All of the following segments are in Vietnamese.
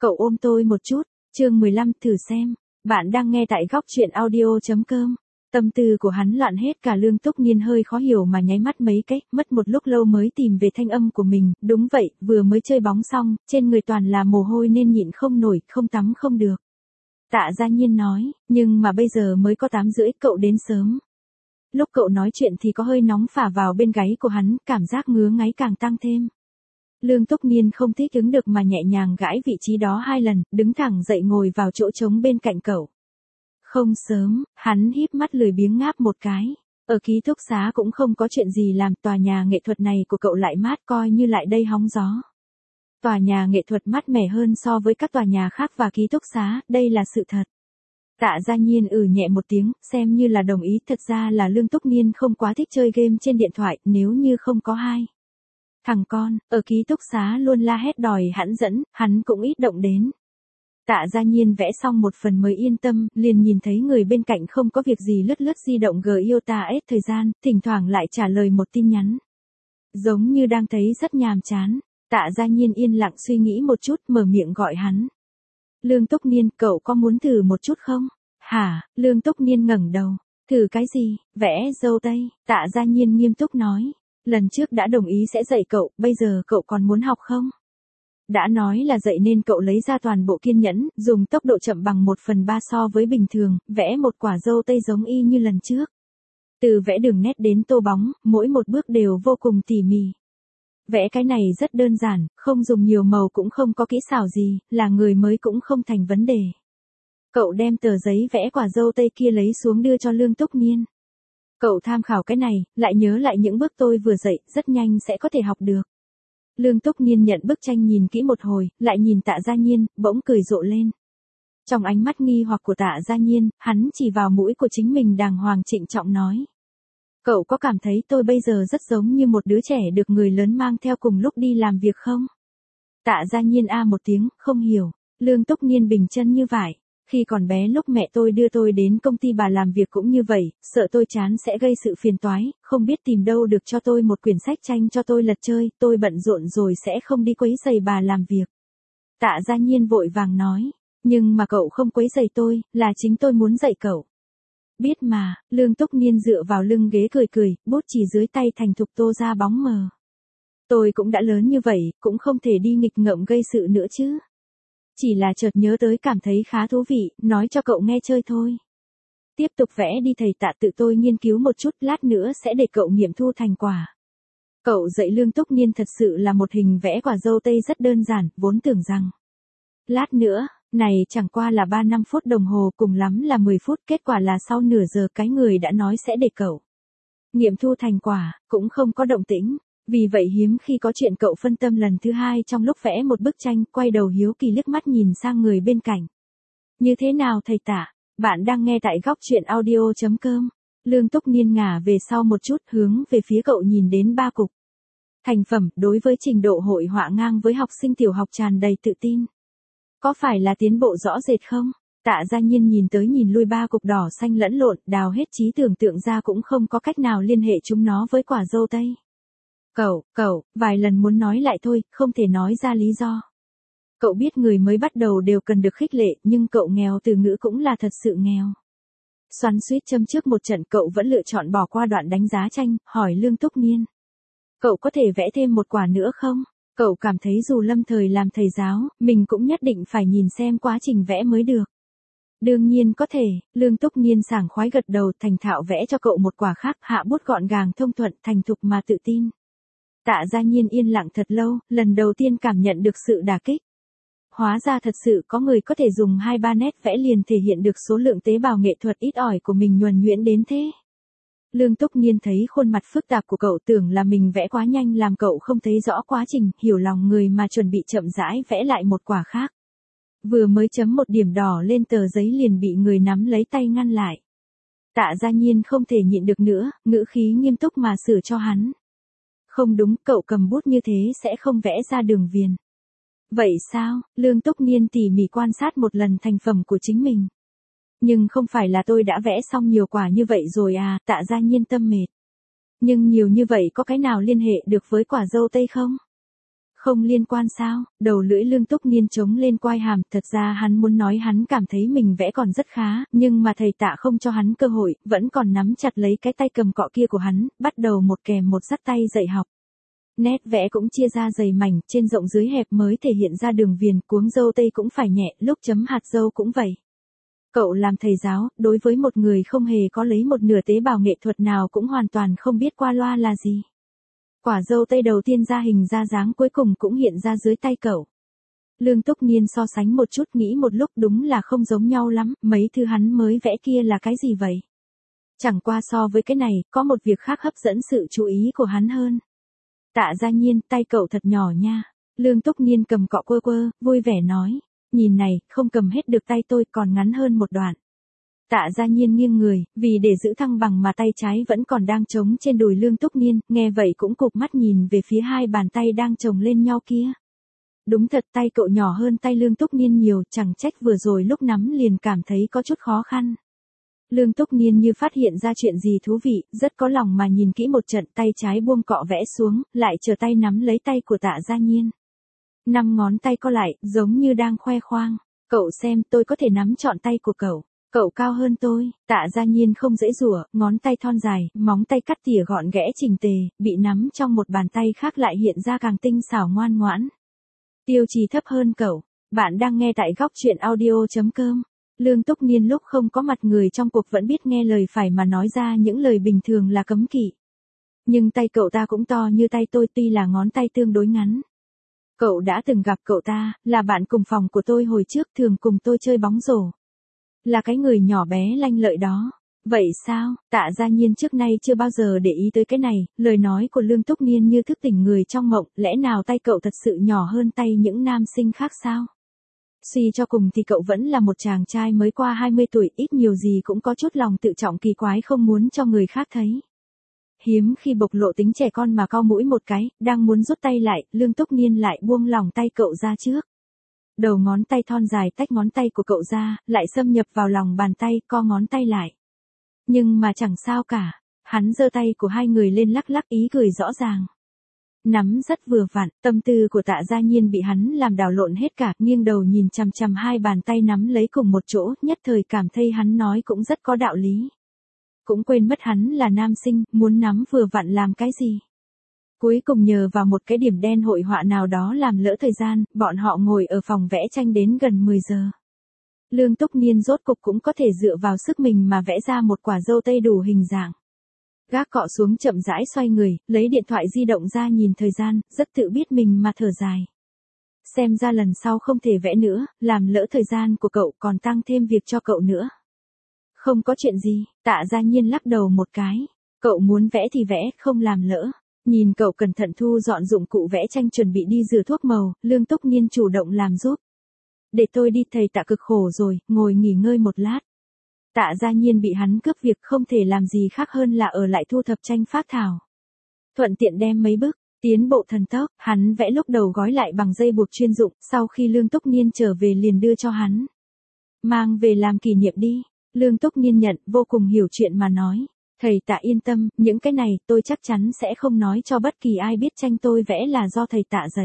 Cậu ôm tôi một chút, chương 15 thử xem. Bạn đang nghe tại góc chuyện audio.com. Tâm tư của hắn loạn hết cả. Lương Túc Niên hơi khó hiểu mà nháy mắt mấy cái, mất một lúc lâu mới tìm về thanh âm của mình. Đúng vậy, vừa mới chơi bóng xong, trên người toàn là mồ hôi nên nhịn không nổi, không tắm không được. Tạ Gia Nhiên nói, nhưng mà bây giờ mới có 8:30, cậu đến sớm. Lúc cậu nói chuyện thì có hơi nóng phả vào bên gáy của hắn, cảm giác ngứa ngáy càng tăng thêm. Lương Túc Niên không thích ứng được mà nhẹ nhàng gãi vị trí đó 2 lần, đứng thẳng dậy ngồi vào chỗ trống bên cạnh cậu. Không sớm, hắn híp mắt lười biếng ngáp một cái. Ở ký túc xá cũng không có chuyện gì làm, tòa nhà nghệ thuật này của cậu lại mát, coi như lại đây hóng gió. Tòa nhà nghệ thuật mát mẻ hơn so với các tòa nhà khác và ký túc xá, đây là sự thật. Tạ Gia Nhiên nhẹ một tiếng, xem như là đồng ý. Thật ra là Lương Túc Niên không quá thích chơi game trên điện thoại, nếu như không có hai thằng con, ở ký túc xá luôn la hét đòi hắn dẫn, hắn cũng ít động đến. Tạ Gia Nhiên vẽ xong một phần mới yên tâm, liền nhìn thấy người bên cạnh không có việc gì lướt lướt di động Iota hết thời gian, thỉnh thoảng lại trả lời một tin nhắn. Giống như đang thấy rất nhàm chán. Tạ Gia Nhiên yên lặng suy nghĩ một chút, mở miệng gọi hắn. Lương Túc Niên, cậu có muốn thử một chút không? Hả? Lương Túc Niên ngẩng đầu. Thử cái gì? Vẽ dâu tây. Tạ Gia Nhiên nghiêm túc nói. Lần trước đã đồng ý sẽ dạy cậu, bây giờ cậu còn muốn học không? Đã nói là dạy nên cậu lấy ra toàn bộ kiên nhẫn, dùng tốc độ chậm bằng 1/3 so với bình thường, vẽ một quả dâu tây giống y như lần trước. Từ vẽ đường nét đến tô bóng, mỗi một bước đều vô cùng tỉ mỉ. Vẽ cái này rất đơn giản, không dùng nhiều màu cũng không có kỹ xảo gì, là người mới cũng không thành vấn đề. Cậu đem tờ giấy vẽ quả dâu tây kia lấy xuống đưa cho Lương Túc Niên. Cậu tham khảo cái này, lại nhớ lại những bước tôi vừa dạy, rất nhanh sẽ có thể học được. Lương Túc Niên nhận bức tranh nhìn kỹ một hồi, lại nhìn Tạ Gia Nhiên, bỗng cười rộ lên. Trong ánh mắt nghi hoặc của Tạ Gia Nhiên, hắn chỉ vào mũi của chính mình đàng hoàng trịnh trọng nói. Cậu có cảm thấy tôi bây giờ rất giống như một đứa trẻ được người lớn mang theo cùng lúc đi làm việc không? Tạ Gia Nhiên một tiếng, không hiểu. Lương Túc Niên bình chân như vậy. Khi còn bé lúc mẹ tôi đưa tôi đến công ty bà làm việc cũng như vậy, sợ tôi chán sẽ gây sự phiền toái, không biết tìm đâu được cho tôi một quyển sách tranh cho tôi lật chơi, tôi bận rộn rồi sẽ không đi quấy rầy bà làm việc. Tạ Gia Nhiên vội vàng nói, nhưng mà cậu không quấy rầy tôi, là chính tôi muốn dạy cậu. Biết mà, Lương Túc Niên dựa vào lưng ghế cười cười, bút chì dưới tay thành thục tô ra bóng mờ. Tôi cũng đã lớn như vậy, cũng không thể đi nghịch ngợm gây sự nữa chứ. Chỉ là chợt nhớ tới cảm thấy khá thú vị, nói cho cậu nghe chơi thôi. Tiếp tục vẽ đi thầy Tạ, tự tôi nghiên cứu một chút, lát nữa sẽ để cậu nghiệm thu thành quả. Cậu dạy Lương Túc Niên thật sự là một hình vẽ quả dâu tây rất đơn giản, vốn tưởng rằng. Lát nữa, này chẳng qua là 3-5 phút đồng hồ, cùng lắm là 10 phút, kết quả là sau nửa giờ cái người đã nói sẽ để cậu nghiệm thu thành quả, cũng không có động tĩnh. Vì vậy hiếm khi có chuyện cậu phân tâm lần thứ hai trong lúc vẽ một bức tranh, quay đầu hiếu kỳ liếc mắt nhìn sang người bên cạnh. Như thế nào thầy Tạ? Bạn đang nghe tại góc chuyện audio.com. Lương Túc Niên ngả về sau một chút, hướng về phía cậu nhìn đến 3 cục. Thành phẩm, đối với trình độ hội họa ngang với học sinh tiểu học tràn đầy tự tin. Có phải là tiến bộ rõ rệt không? Tạ Gia Nhiên nhìn tới nhìn lui 3 cục đỏ xanh lẫn lộn, đào hết trí tưởng tượng ra cũng không có cách nào liên hệ chúng nó với quả dâu tây. Cậu, vài lần muốn nói lại thôi, không thể nói ra lý do. Cậu biết người mới bắt đầu đều cần được khích lệ, nhưng cậu nghèo từ ngữ cũng là thật sự nghèo. Xoắn xuýt châm trước một trận, cậu vẫn lựa chọn bỏ qua đoạn đánh giá tranh, hỏi Lương Túc Niên. Cậu có thể vẽ thêm một quả nữa không? Cậu cảm thấy dù lâm thời làm thầy giáo, mình cũng nhất định phải nhìn xem quá trình vẽ mới được. Đương nhiên có thể, Lương Túc Niên sảng khoái gật đầu, thành thạo vẽ cho cậu một quả khác, hạ bút gọn gàng thông thuận, thành thục mà tự tin. Tạ Gia Nhiên yên lặng thật lâu, lần đầu tiên cảm nhận được sự đả kích. Hóa ra thật sự có người có thể dùng 2-3 nét vẽ liền thể hiện được số lượng tế bào nghệ thuật ít ỏi của mình nhuần nhuyễn đến thế. Lương Túc Niên thấy khuôn mặt phức tạp của cậu, tưởng là mình vẽ quá nhanh làm cậu không thấy rõ quá trình, hiểu lòng người mà chuẩn bị chậm rãi vẽ lại một quả khác. Vừa mới chấm một điểm đỏ lên tờ giấy liền bị người nắm lấy tay ngăn lại. Tạ Gia Nhiên không thể nhịn được nữa, ngữ khí nghiêm túc mà sửa cho hắn. Không đúng, cậu cầm bút như thế sẽ không vẽ ra đường viền. Vậy sao? Lương Túc Niên tỉ mỉ quan sát một lần thành phẩm của chính mình. Nhưng không phải là tôi đã vẽ xong nhiều quả như vậy rồi à? Tạ Gia Nhiên tâm mệt. Nhưng nhiều như vậy có cái nào liên hệ được với quả dâu tây không? Không liên quan sao? Đầu lưỡi Lương Túc Niên trống lên quai hàm, thật ra hắn muốn nói hắn cảm thấy mình vẽ còn rất khá, nhưng mà thầy Tạ không cho hắn cơ hội, vẫn còn nắm chặt lấy cái tay cầm cọ kia của hắn, bắt đầu một kèm một dắt tay dạy học. Nét vẽ cũng chia ra dày mảnh, trên rộng dưới hẹp mới thể hiện ra đường viền, cuống dâu tây cũng phải nhẹ, lúc chấm hạt dâu cũng vậy. Cậu làm thầy giáo, đối với một người không hề có lấy một nửa tế bào nghệ thuật nào cũng hoàn toàn không biết qua loa là gì. Quả dâu tây đầu tiên ra hình ra dáng cuối cùng cũng hiện ra dưới tay cậu. Lương Túc Niên so sánh một chút nghĩ một lúc đúng là không giống nhau lắm, mấy thứ hắn mới vẽ kia là cái gì vậy? Chẳng qua so với cái này, có một việc khác hấp dẫn sự chú ý của hắn hơn. Tạ Gia Nhiên, tay cậu thật nhỏ nha. Lương Túc Niên cầm cọ quơ quơ, vui vẻ nói. Nhìn này, không cầm hết được tay tôi còn ngắn hơn một đoạn. Tạ Gia Nhiên nghiêng người, vì để giữ thăng bằng mà tay trái vẫn còn đang trống trên đùi Lương Túc Niên, nghe vậy cũng cụp mắt nhìn về phía hai bàn tay đang chồng lên nhau kia. Đúng thật tay cậu nhỏ hơn tay Lương Túc Niên nhiều, chẳng trách vừa rồi lúc nắm liền cảm thấy có chút khó khăn. Lương Túc Niên như phát hiện ra chuyện gì thú vị, rất có lòng mà nhìn kỹ một trận, tay trái buông cọ vẽ xuống, lại chờ tay nắm lấy tay của Tạ Gia Nhiên. 5 ngón tay co lại, giống như đang khoe khoang. Cậu xem, tôi có thể nắm trọn tay của cậu. Cậu cao hơn tôi. Tạ Gia Nhiên không dễ dùa, ngón tay thon dài, móng tay cắt tỉa gọn ghẽ chỉnh tề, bị nắm trong một bàn tay khác lại hiện ra càng tinh xảo ngoan ngoãn. Tiêu chí thấp hơn cậu. Bạn đang nghe tại góc truyện audio.com. Lương Túc Niên lúc không có mặt người trong cuộc vẫn biết nghe lời phải mà nói ra những lời bình thường là cấm kỵ. Nhưng tay cậu ta cũng to như tay tôi, tuy là ngón tay tương đối ngắn. Cậu đã từng gặp cậu ta, là bạn cùng phòng của tôi hồi trước, thường cùng tôi chơi bóng rổ. Là cái người nhỏ bé lanh lợi đó. Vậy sao? Tạ Gia Nhiên trước nay chưa bao giờ để ý tới cái này, lời nói của Lương Túc Niên như thức tỉnh người trong mộng, lẽ nào tay cậu thật sự nhỏ hơn tay những nam sinh khác sao? Suy cho cùng thì cậu vẫn là một chàng trai mới qua 20 tuổi, ít nhiều gì cũng có chút lòng tự trọng kỳ quái không muốn cho người khác thấy. Hiếm khi bộc lộ tính trẻ con mà cau mũi một cái, đang muốn rút tay lại, Lương Túc Niên lại buông lỏng tay cậu ra trước. Đầu ngón tay thon dài tách ngón tay của cậu ra, lại xâm nhập vào lòng bàn tay, co ngón tay lại. Nhưng mà chẳng sao cả, hắn giơ tay của hai người lên lắc lắc, ý cười rõ ràng. Nắm rất vừa vặn, tâm tư của Tạ Gia Nhiên bị hắn làm đảo lộn hết cả, nghiêng đầu nhìn chằm chằm hai bàn tay nắm lấy cùng một chỗ, nhất thời cảm thấy hắn nói cũng rất có đạo lý. Cũng quên mất hắn là nam sinh, muốn nắm vừa vặn làm cái gì. Cuối cùng nhờ vào một cái điểm đen hội họa nào đó làm lỡ thời gian, bọn họ ngồi ở phòng vẽ tranh đến gần 10 giờ. Lương Túc Niên rốt cục cũng có thể dựa vào sức mình mà vẽ ra một quả dâu tây đủ hình dạng. Gác cọ xuống chậm rãi xoay người, lấy điện thoại di động ra nhìn thời gian, rất tự biết mình mà thở dài. Xem ra lần sau không thể vẽ nữa, làm lỡ thời gian của cậu còn tăng thêm việc cho cậu nữa. Không có chuyện gì, Tạ Gia Nhiên lắc đầu một cái. Cậu muốn vẽ thì vẽ, không làm lỡ. Nhìn cậu cẩn thận thu dọn dụng cụ vẽ tranh chuẩn bị đi rửa thuốc màu, Lương Túc Niên chủ động làm giúp. Để tôi đi, thầy Tạ cực khổ rồi, ngồi nghỉ ngơi một lát. Tạ Gia Nhiên bị hắn cướp việc không thể làm gì khác hơn là ở lại thu thập tranh phác thảo. Thuận tiện đem mấy bức, tiến bộ thần tốc, hắn vẽ lúc đầu gói lại bằng dây buộc chuyên dụng, sau khi Lương Túc Niên trở về liền đưa cho hắn. Mang về làm kỷ niệm đi. Lương Túc Niên nhận, vô cùng hiểu chuyện mà nói. Thầy Tạ yên tâm, những cái này tôi chắc chắn sẽ không nói cho bất kỳ ai biết tranh tôi vẽ là do thầy Tạ dạy.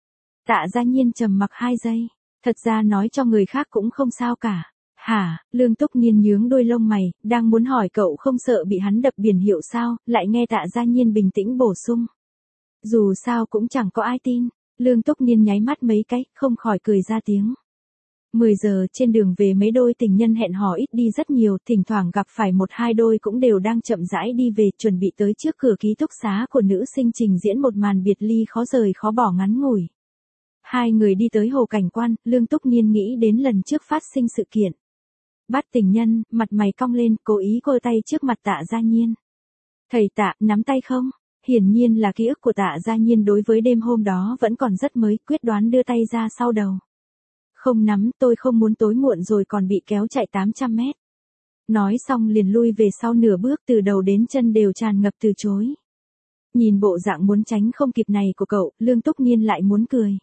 Tạ Gia Nhiên trầm mặc 2 giây. Thật ra nói cho người khác cũng không sao cả. Hả? Lương Túc Niên nhướng đôi lông mày, đang muốn hỏi cậu không sợ bị hắn đập biển hiệu sao, lại nghe Tạ Gia Nhiên bình tĩnh bổ sung. Dù sao cũng chẳng có ai tin. Lương Túc Niên nháy mắt mấy cái, không khỏi cười ra tiếng. 10 giờ trên đường về mấy đôi tình nhân hẹn hò ít đi rất nhiều, thỉnh thoảng gặp phải 1-2 đôi cũng đều đang chậm rãi đi về, chuẩn bị tới trước cửa ký túc xá của nữ sinh trình diễn một màn biệt ly khó rời khó bỏ ngắn ngủi. Hai người đi tới hồ cảnh quan, Lương Túc Niên nghĩ đến lần trước phát sinh sự kiện. Bắt tình nhân, mặt mày cong lên, cố ý giơ tay trước mặt Tạ Gia Nhiên. Thầy Tạ, nắm tay không? Hiển nhiên là ký ức của Tạ Gia Nhiên đối với đêm hôm đó vẫn còn rất mới, quyết đoán đưa tay ra sau đầu. Không nắm, tôi không muốn tối muộn rồi còn bị kéo chạy 800 mét. Nói xong liền lui về sau nửa bước, từ đầu đến chân đều tràn ngập từ chối. Nhìn bộ dạng muốn tránh không kịp này của cậu, Lương Túc Niên lại muốn cười.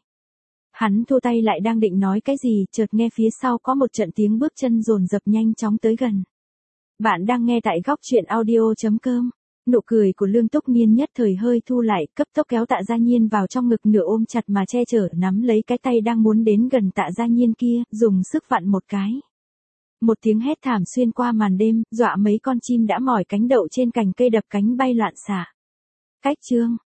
Hắn thu tay lại đang định nói cái gì, chợt nghe phía sau có một trận tiếng bước chân dồn dập nhanh chóng tới gần. Bạn đang nghe tại góc truyện audio.com. Nụ cười của Lương Túc Niên nhất thời hơi thu lại, cấp tốc kéo Tạ Gia Nhiên vào trong ngực, nửa ôm chặt mà che chở, nắm lấy cái tay đang muốn đến gần Tạ Gia Nhiên kia, dùng sức vặn một cái. Một tiếng hét thảm xuyên qua màn đêm, dọa mấy con chim đã mỏi cánh đậu trên cành cây đập cánh bay loạn xạ. Cách chương